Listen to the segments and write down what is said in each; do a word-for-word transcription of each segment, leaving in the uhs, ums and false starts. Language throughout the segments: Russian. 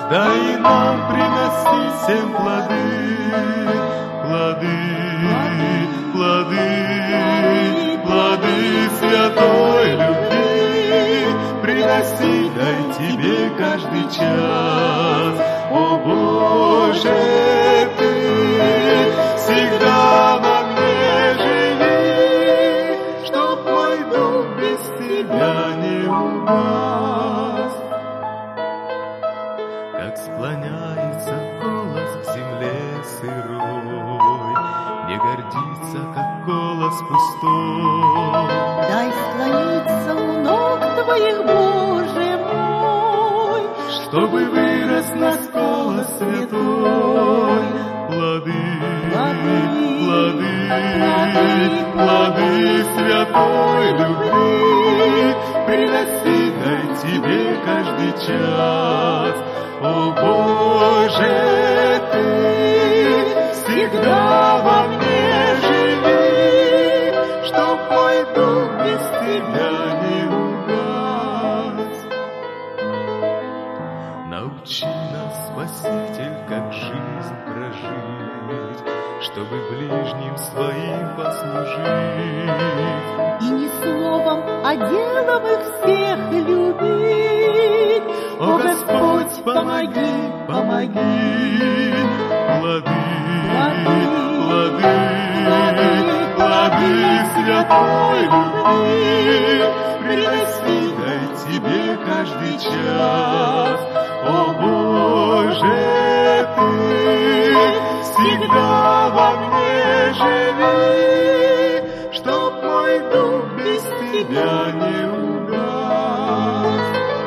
дай нам приносить всем плоды, плоды, плоды, плоды святой любви. Приноси, дай тебе каждый час, о Боже, Ты всегда во мне живи, чтоб мой дух без Тебя не угас. Как склоняется голос к земле сырой, не гордится, как голос пустой. Дай склониться у ног Твоих, Боже мой, чтобы вырос наш голос святой. Плоды, плоды, плоды, плоды святой любви. Приноси, дай тебе каждый час, о Боже, Ты всегда во мне живи, чтоб мой дух без Тебя не угас. Научи нас, Спаситель, как жизнь прожить, чтобы ближним своим послужить. и не словом, а делом их всех любить. О Господь, помоги, помоги, плоды, плоды, плоды святой любви. Приноси, дай тебе каждый час, о Боже, Ты всегда во мне живи, чтоб мой дух без Тебя не угас.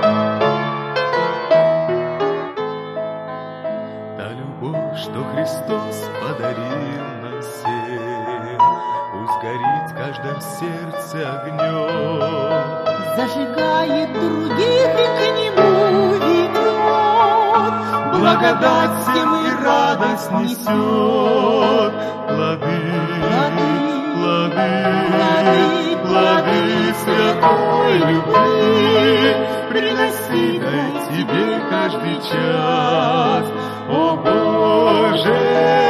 Та любовь, что Христос подарил нам всем, пусть горит в каждом сердце огнем, Зажигает других и к Нему ведет. благодать всем и радость несет. Плоды, плоды, плоды святой любви. Приноси, дай тебе каждый час, о Боже,